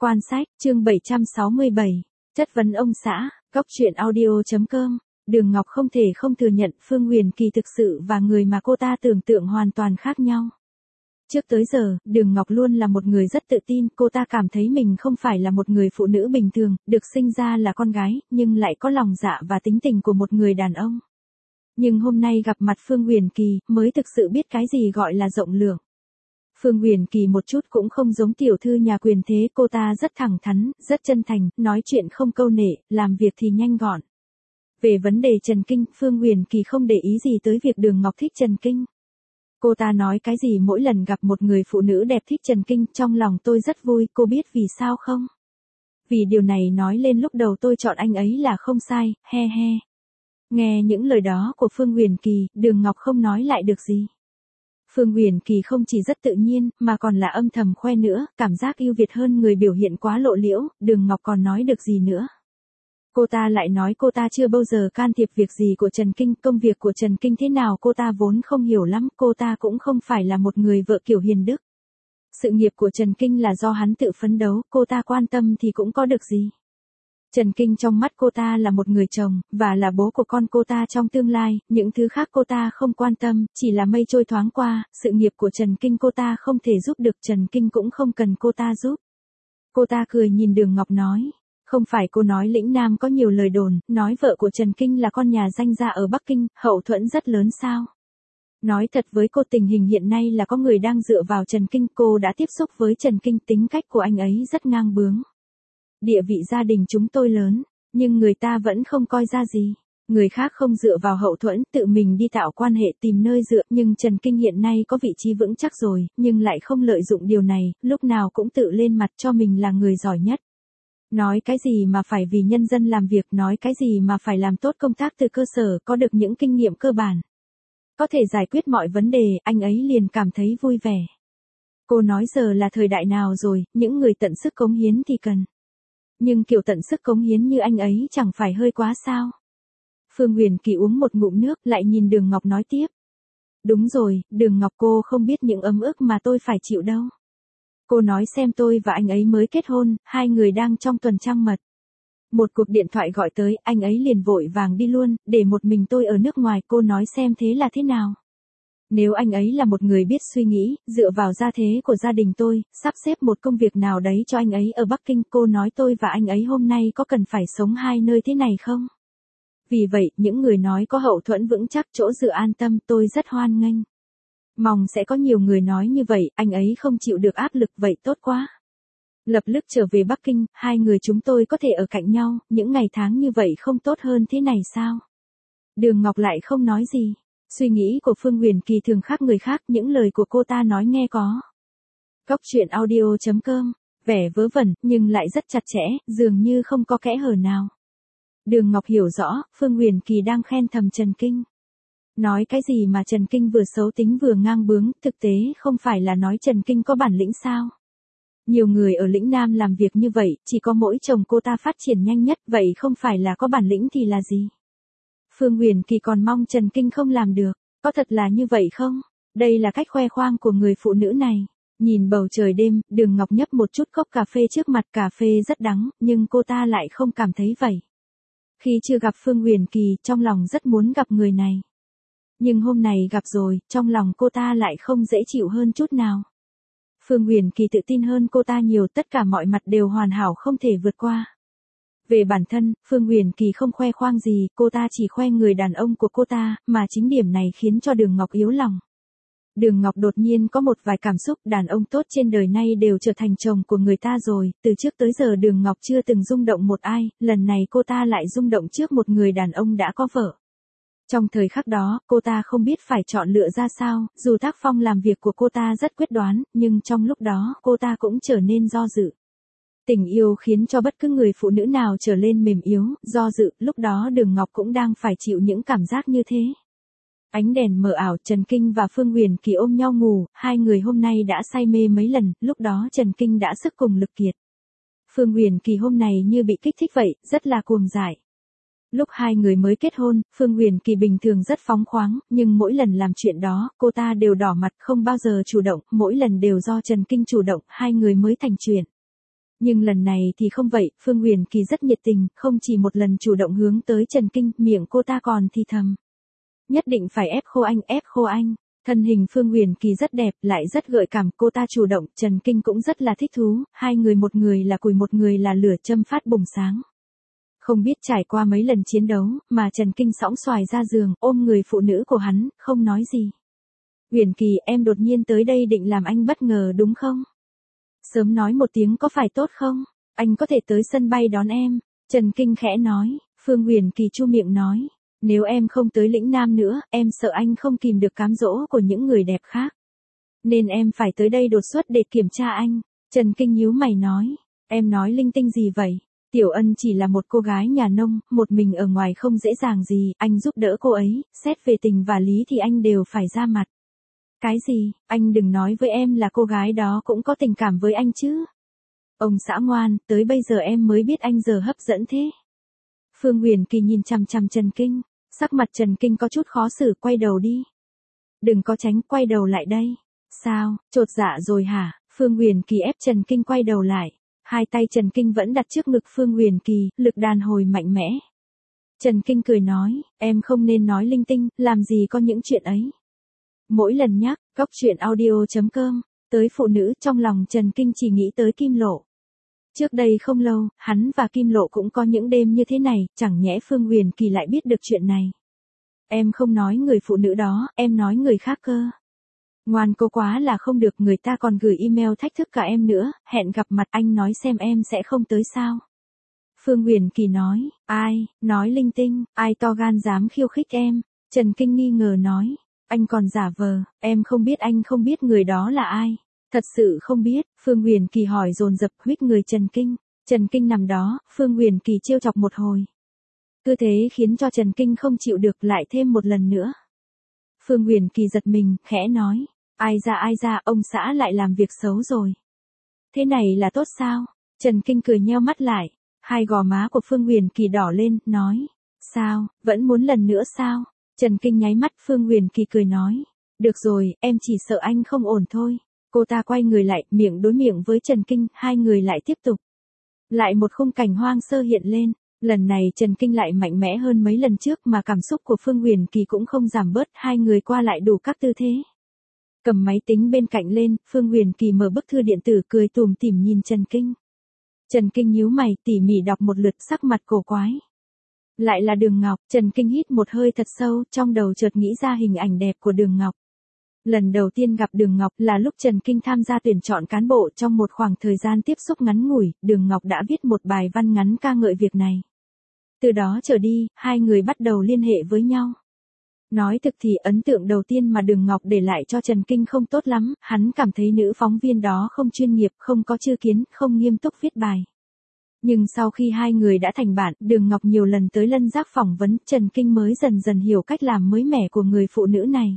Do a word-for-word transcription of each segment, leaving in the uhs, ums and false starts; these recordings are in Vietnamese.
Quan sách, chương bảy trăm sáu mươi bảy. Chất vấn ông xã, góc truyện audio.com. Đường Ngọc không thể không thừa nhận Phương Huyền Kỳ thực sự và người mà cô ta tưởng tượng hoàn toàn khác nhau. Trước tới giờ, Đường Ngọc luôn là một người rất tự tin, cô ta cảm thấy mình không phải là một người phụ nữ bình thường, được sinh ra là con gái, nhưng lại có lòng dạ và tính tình của một người đàn ông. Nhưng hôm nay gặp mặt Phương Huyền Kỳ, mới thực sự biết cái gì gọi là rộng lượng. Phương Huyền Kỳ một chút cũng không giống tiểu thư nhà quyền thế, cô ta rất thẳng thắn, rất chân thành, nói chuyện không câu nệ, làm việc thì nhanh gọn. Về vấn đề Trần Kinh, Phương Huyền Kỳ không để ý gì tới việc Đường Ngọc thích Trần Kinh. Cô ta nói cái gì mỗi lần gặp một người phụ nữ đẹp thích Trần Kinh, trong lòng tôi rất vui, cô biết vì sao không? Vì điều này nói lên lúc đầu tôi chọn anh ấy là không sai, he he. Nghe những lời đó của Phương Huyền Kỳ, Đường Ngọc không nói lại được gì. Phương Huyền Kỳ không chỉ rất tự nhiên, mà còn là âm thầm khoe nữa, cảm giác ưu việt hơn người biểu hiện quá lộ liễu, Đường Ngọc còn nói được gì nữa. Cô ta lại nói cô ta chưa bao giờ can thiệp việc gì của Trần Kinh, công việc của Trần Kinh thế nào cô ta vốn không hiểu lắm, cô ta cũng không phải là một người vợ kiểu hiền đức. Sự nghiệp của Trần Kinh là do hắn tự phấn đấu, cô ta quan tâm thì cũng có được gì. Trần Kinh trong mắt cô ta là một người chồng, và là bố của con cô ta trong tương lai, những thứ khác cô ta không quan tâm, chỉ là mây trôi thoáng qua, sự nghiệp của Trần Kinh cô ta không thể giúp được, Trần Kinh cũng không cần cô ta giúp. Cô ta cười nhìn Đường Ngọc nói, không phải cô nói lĩnh Nam có nhiều lời đồn, nói vợ của Trần Kinh là con nhà danh gia ở Bắc Kinh, hậu thuẫn rất lớn sao? Nói thật với cô, tình hình hiện nay là có người đang dựa vào Trần Kinh, cô đã tiếp xúc với Trần Kinh, tính cách của anh ấy rất ngang bướng. Địa vị gia đình chúng tôi lớn, nhưng người ta vẫn không coi ra gì. Người khác không dựa vào hậu thuẫn, tự mình đi tạo quan hệ tìm nơi dựa, nhưng Trần Kinh hiện nay có vị trí vững chắc rồi, nhưng lại không lợi dụng điều này, lúc nào cũng tự lên mặt cho mình là người giỏi nhất. Nói cái gì mà phải vì nhân dân làm việc, nói cái gì mà phải làm tốt công tác từ cơ sở, có được những kinh nghiệm cơ bản. Có thể giải quyết mọi vấn đề, anh ấy liền cảm thấy vui vẻ. Cô nói giờ là thời đại nào rồi, những người tận sức cống hiến thì cần. Nhưng kiểu tận sức cống hiến như anh ấy chẳng phải hơi quá sao? Phương Huyền Kỳ uống một ngụm nước, lại nhìn Đường Ngọc nói tiếp. Đúng rồi, Đường Ngọc, cô không biết những ấm ức mà tôi phải chịu đâu. Cô nói xem, tôi và anh ấy mới kết hôn, hai người đang trong tuần trăng mật. Một cuộc điện thoại gọi tới, anh ấy liền vội vàng đi luôn, để một mình tôi ở nước ngoài, cô nói xem thế là thế nào? Nếu anh ấy là một người biết suy nghĩ, dựa vào gia thế của gia đình tôi, sắp xếp một công việc nào đấy cho anh ấy ở Bắc Kinh, cô nói tôi và anh ấy hôm nay có cần phải sống hai nơi thế này không? Vì vậy, những người nói có hậu thuẫn vững chắc, chỗ dựa an tâm, tôi rất hoan nghênh. Mong sẽ có nhiều người nói như vậy, anh ấy không chịu được áp lực, vậy tốt quá. Lập tức trở về Bắc Kinh, hai người chúng tôi có thể ở cạnh nhau, những ngày tháng như vậy không tốt hơn thế này sao? Đường Ngọc lại không nói gì. Suy nghĩ của Phương Huyền Kỳ thường khác người khác, những lời của cô ta nói nghe có. Góc truyện audio.com, vẻ vớ vẩn, nhưng lại rất chặt chẽ, dường như không có kẽ hở nào. Đường Ngọc hiểu rõ, Phương Huyền Kỳ đang khen thầm Trần Kinh. Nói cái gì mà Trần Kinh vừa xấu tính vừa ngang bướng, thực tế không phải là nói Trần Kinh có bản lĩnh sao? Nhiều người ở lĩnh Nam làm việc như vậy, chỉ có mỗi chồng cô ta phát triển nhanh nhất, vậy không phải là có bản lĩnh thì là gì? Phương Huyền Kỳ còn mong Trần Kinh không làm được, có thật là như vậy không? Đây là cách khoe khoang của người phụ nữ này. Nhìn bầu trời đêm, Đường Ngọc nhấp một chút cốc cà phê trước mặt, cà phê rất đắng, nhưng cô ta lại không cảm thấy vậy. Khi chưa gặp Phương Huyền Kỳ, trong lòng rất muốn gặp người này. Nhưng hôm này gặp rồi, trong lòng cô ta lại không dễ chịu hơn chút nào. Phương Huyền Kỳ tự tin hơn cô ta nhiều, tất cả mọi mặt đều hoàn hảo không thể vượt qua. Về bản thân, Phương Huyền Kỳ không khoe khoang gì, cô ta chỉ khoe người đàn ông của cô ta, mà chính điểm này khiến cho Đường Ngọc yếu lòng. Đường Ngọc đột nhiên có một vài cảm xúc, đàn ông tốt trên đời nay đều trở thành chồng của người ta rồi, từ trước tới giờ Đường Ngọc chưa từng rung động một ai, lần này cô ta lại rung động trước một người đàn ông đã có vợ. Trong thời khắc đó, cô ta không biết phải chọn lựa ra sao, dù tác phong làm việc của cô ta rất quyết đoán, nhưng trong lúc đó cô ta cũng trở nên do dự. Tình yêu khiến cho bất cứ người phụ nữ nào trở lên mềm yếu, do dự, lúc đó Đường Ngọc cũng đang phải chịu những cảm giác như thế. Ánh đèn mờ ảo, Trần Kinh và Phương Huyền Kỳ ôm nhau ngủ, hai người hôm nay đã say mê mấy lần, lúc đó Trần Kinh đã sức cùng lực kiệt. Phương Huyền Kỳ hôm nay như bị kích thích vậy, rất là cuồng dại. Lúc hai người mới kết hôn, Phương Huyền Kỳ bình thường rất phóng khoáng, nhưng mỗi lần làm chuyện đó, cô ta đều đỏ mặt, không bao giờ chủ động, mỗi lần đều do Trần Kinh chủ động, hai người mới thành chuyện. Nhưng lần này thì không vậy, Phương Huyền Kỳ rất nhiệt tình, không chỉ một lần chủ động hướng tới Trần Kinh, miệng cô ta còn thì thầm. Nhất định phải ép khô anh, ép khô anh. Thân hình Phương Huyền Kỳ rất đẹp, lại rất gợi cảm, cô ta chủ động, Trần Kinh cũng rất là thích thú, hai người một người là củi một người là lửa châm phát bùng sáng. Không biết trải qua mấy lần chiến đấu, mà Trần Kinh sõng xoài ra giường, ôm người phụ nữ của hắn, không nói gì. Huyền Kỳ, em đột nhiên tới đây định làm anh bất ngờ đúng không? Sớm nói một tiếng có phải tốt không? Anh có thể tới sân bay đón em. Trần Kinh khẽ nói, Phương Huyền Kỳ chu miệng nói. Nếu em không tới lĩnh Nam nữa, em sợ anh không kìm được cám dỗ của những người đẹp khác. Nên em phải tới đây đột xuất để kiểm tra anh. Trần Kinh nhíu mày nói, em nói linh tinh gì vậy? Tiểu Ân chỉ là một cô gái nhà nông, một mình ở ngoài không dễ dàng gì, anh giúp đỡ cô ấy, xét về tình và lý thì anh đều phải ra mặt. Cái gì, anh đừng nói với em là cô gái đó cũng có tình cảm với anh chứ. Ông xã ngoan, tới bây giờ em mới biết anh giờ hấp dẫn thế. Phương Huyền Kỳ nhìn chằm chằm Trần Kinh, sắc mặt Trần Kinh có chút khó xử, quay đầu đi. Đừng có tránh, quay đầu lại đây. Sao, chột dạ rồi hả? Phương Huyền Kỳ ép Trần Kinh quay đầu lại. Hai tay Trần Kinh vẫn đặt trước ngực Phương Huyền Kỳ, lực đàn hồi mạnh mẽ. Trần Kinh cười nói, em không nên nói linh tinh, làm gì có những chuyện ấy. Mỗi lần nhắc, góc truyện audio chấm com, tới phụ nữ trong lòng Trần Kinh chỉ nghĩ tới Kim Lộ. Trước đây không lâu, hắn và Kim Lộ cũng có những đêm như thế này, chẳng nhẽ Phương Huyền Kỳ lại biết được chuyện này. Em không nói người phụ nữ đó, em nói người khác cơ. Ngoan cô quá là không được, người ta còn gửi email thách thức cả em nữa, hẹn gặp mặt, anh nói xem em sẽ không tới sao. Phương Huyền Kỳ nói, ai, nói linh tinh, ai to gan dám khiêu khích em. Trần Kinh nghi ngờ nói, anh còn giả vờ, em không biết anh không biết người đó là ai. Thật sự không biết, Phương Huyền Kỳ hỏi dồn dập, huých người Trần Kinh. Trần Kinh nằm đó, Phương Huyền Kỳ trêu chọc một hồi. Cứ thế khiến cho Trần Kinh không chịu được, lại thêm một lần nữa. Phương Huyền Kỳ giật mình, khẽ nói, ai ra ai ra, ông xã lại làm việc xấu rồi. Thế này là tốt sao? Trần Kinh cười nheo mắt lại, hai gò má của Phương Huyền Kỳ đỏ lên, nói, sao, vẫn muốn lần nữa sao? Trần Kinh nháy mắt, Phương Huyền Kỳ cười nói, được rồi, em chỉ sợ anh không ổn thôi. Cô ta quay người lại, miệng đối miệng với Trần Kinh, hai người lại tiếp tục. Lại một khung cảnh hoang sơ hiện lên, lần này Trần Kinh lại mạnh mẽ hơn mấy lần trước mà cảm xúc của Phương Huyền Kỳ cũng không giảm bớt, hai người qua lại đủ các tư thế. Cầm máy tính bên cạnh lên, Phương Huyền Kỳ mở bức thư điện tử cười tủm tỉm nhìn Trần Kinh. Trần Kinh nhíu mày, tỉ mỉ đọc một lượt, sắc mặt cổ quái. Lại là Đường Ngọc, Trần Kinh hít một hơi thật sâu, trong đầu chợt nghĩ ra hình ảnh đẹp của Đường Ngọc. Lần đầu tiên gặp Đường Ngọc là lúc Trần Kinh tham gia tuyển chọn cán bộ, trong một khoảng thời gian tiếp xúc ngắn ngủi, Đường Ngọc đã viết một bài văn ngắn ca ngợi việc này. Từ đó trở đi, hai người bắt đầu liên hệ với nhau. Nói thực thì ấn tượng đầu tiên mà Đường Ngọc để lại cho Trần Kinh không tốt lắm, hắn cảm thấy nữ phóng viên đó không chuyên nghiệp, không có chư kiến, không nghiêm túc viết bài. Nhưng sau khi hai người đã thành bạn, Đường Ngọc nhiều lần tới Lân Giác phỏng vấn, Trần Kinh mới dần dần hiểu cách làm mới mẻ của người phụ nữ này.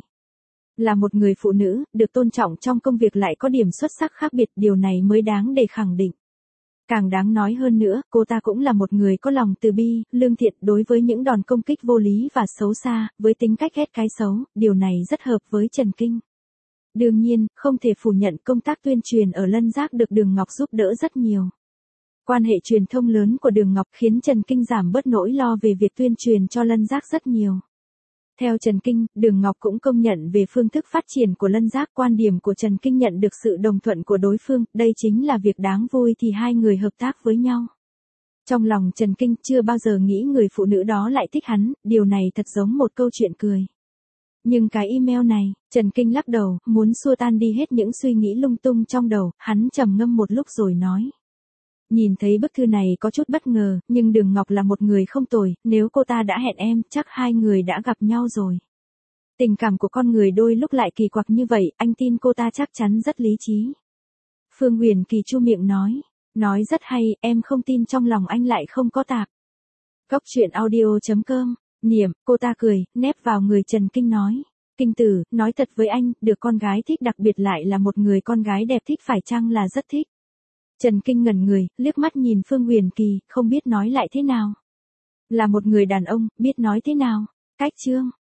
Là một người phụ nữ, được tôn trọng trong công việc lại có điểm xuất sắc khác biệt, điều này mới đáng để khẳng định. Càng đáng nói hơn nữa, cô ta cũng là một người có lòng từ bi, lương thiện đối với những đòn công kích vô lý và xấu xa, với tính cách ghét cái xấu, điều này rất hợp với Trần Kinh. Đương nhiên, không thể phủ nhận công tác tuyên truyền ở Lân Giác được Đường Ngọc giúp đỡ rất nhiều. Quan hệ truyền thông lớn của Đường Ngọc khiến Trần Kinh giảm bớt nỗi lo về việc tuyên truyền cho Lân Giác rất nhiều. Theo Trần Kinh, Đường Ngọc cũng công nhận về phương thức phát triển của Lân Giác, quan điểm của Trần Kinh nhận được sự đồng thuận của đối phương, đây chính là việc đáng vui thì hai người hợp tác với nhau. Trong lòng Trần Kinh chưa bao giờ nghĩ người phụ nữ đó lại thích hắn, điều này thật giống một câu chuyện cười. Nhưng cái email này, Trần Kinh lắc đầu, muốn xua tan đi hết những suy nghĩ lung tung trong đầu, hắn trầm ngâm một lúc rồi nói. Nhìn thấy bức thư này có chút bất ngờ, nhưng Đường Ngọc là một người không tồi, nếu cô ta đã hẹn em, chắc hai người đã gặp nhau rồi. Tình cảm của con người đôi lúc lại kỳ quặc như vậy, anh tin cô ta chắc chắn rất lý trí. Phương Huyền Kỳ chu miệng nói, nói rất hay, em không tin trong lòng anh lại không có tạp. Góc truyện audio chấm com, niệm, cô ta cười, nép vào người Trần Kinh nói. Kinh tử, nói thật với anh, được con gái thích đặc biệt lại là một người con gái đẹp thích phải chăng là rất thích. Trần Kinh ngẩn người, liếc mắt nhìn Phương Huyền Kỳ, không biết nói lại thế nào. Là một người đàn ông, biết nói thế nào. Cách chương.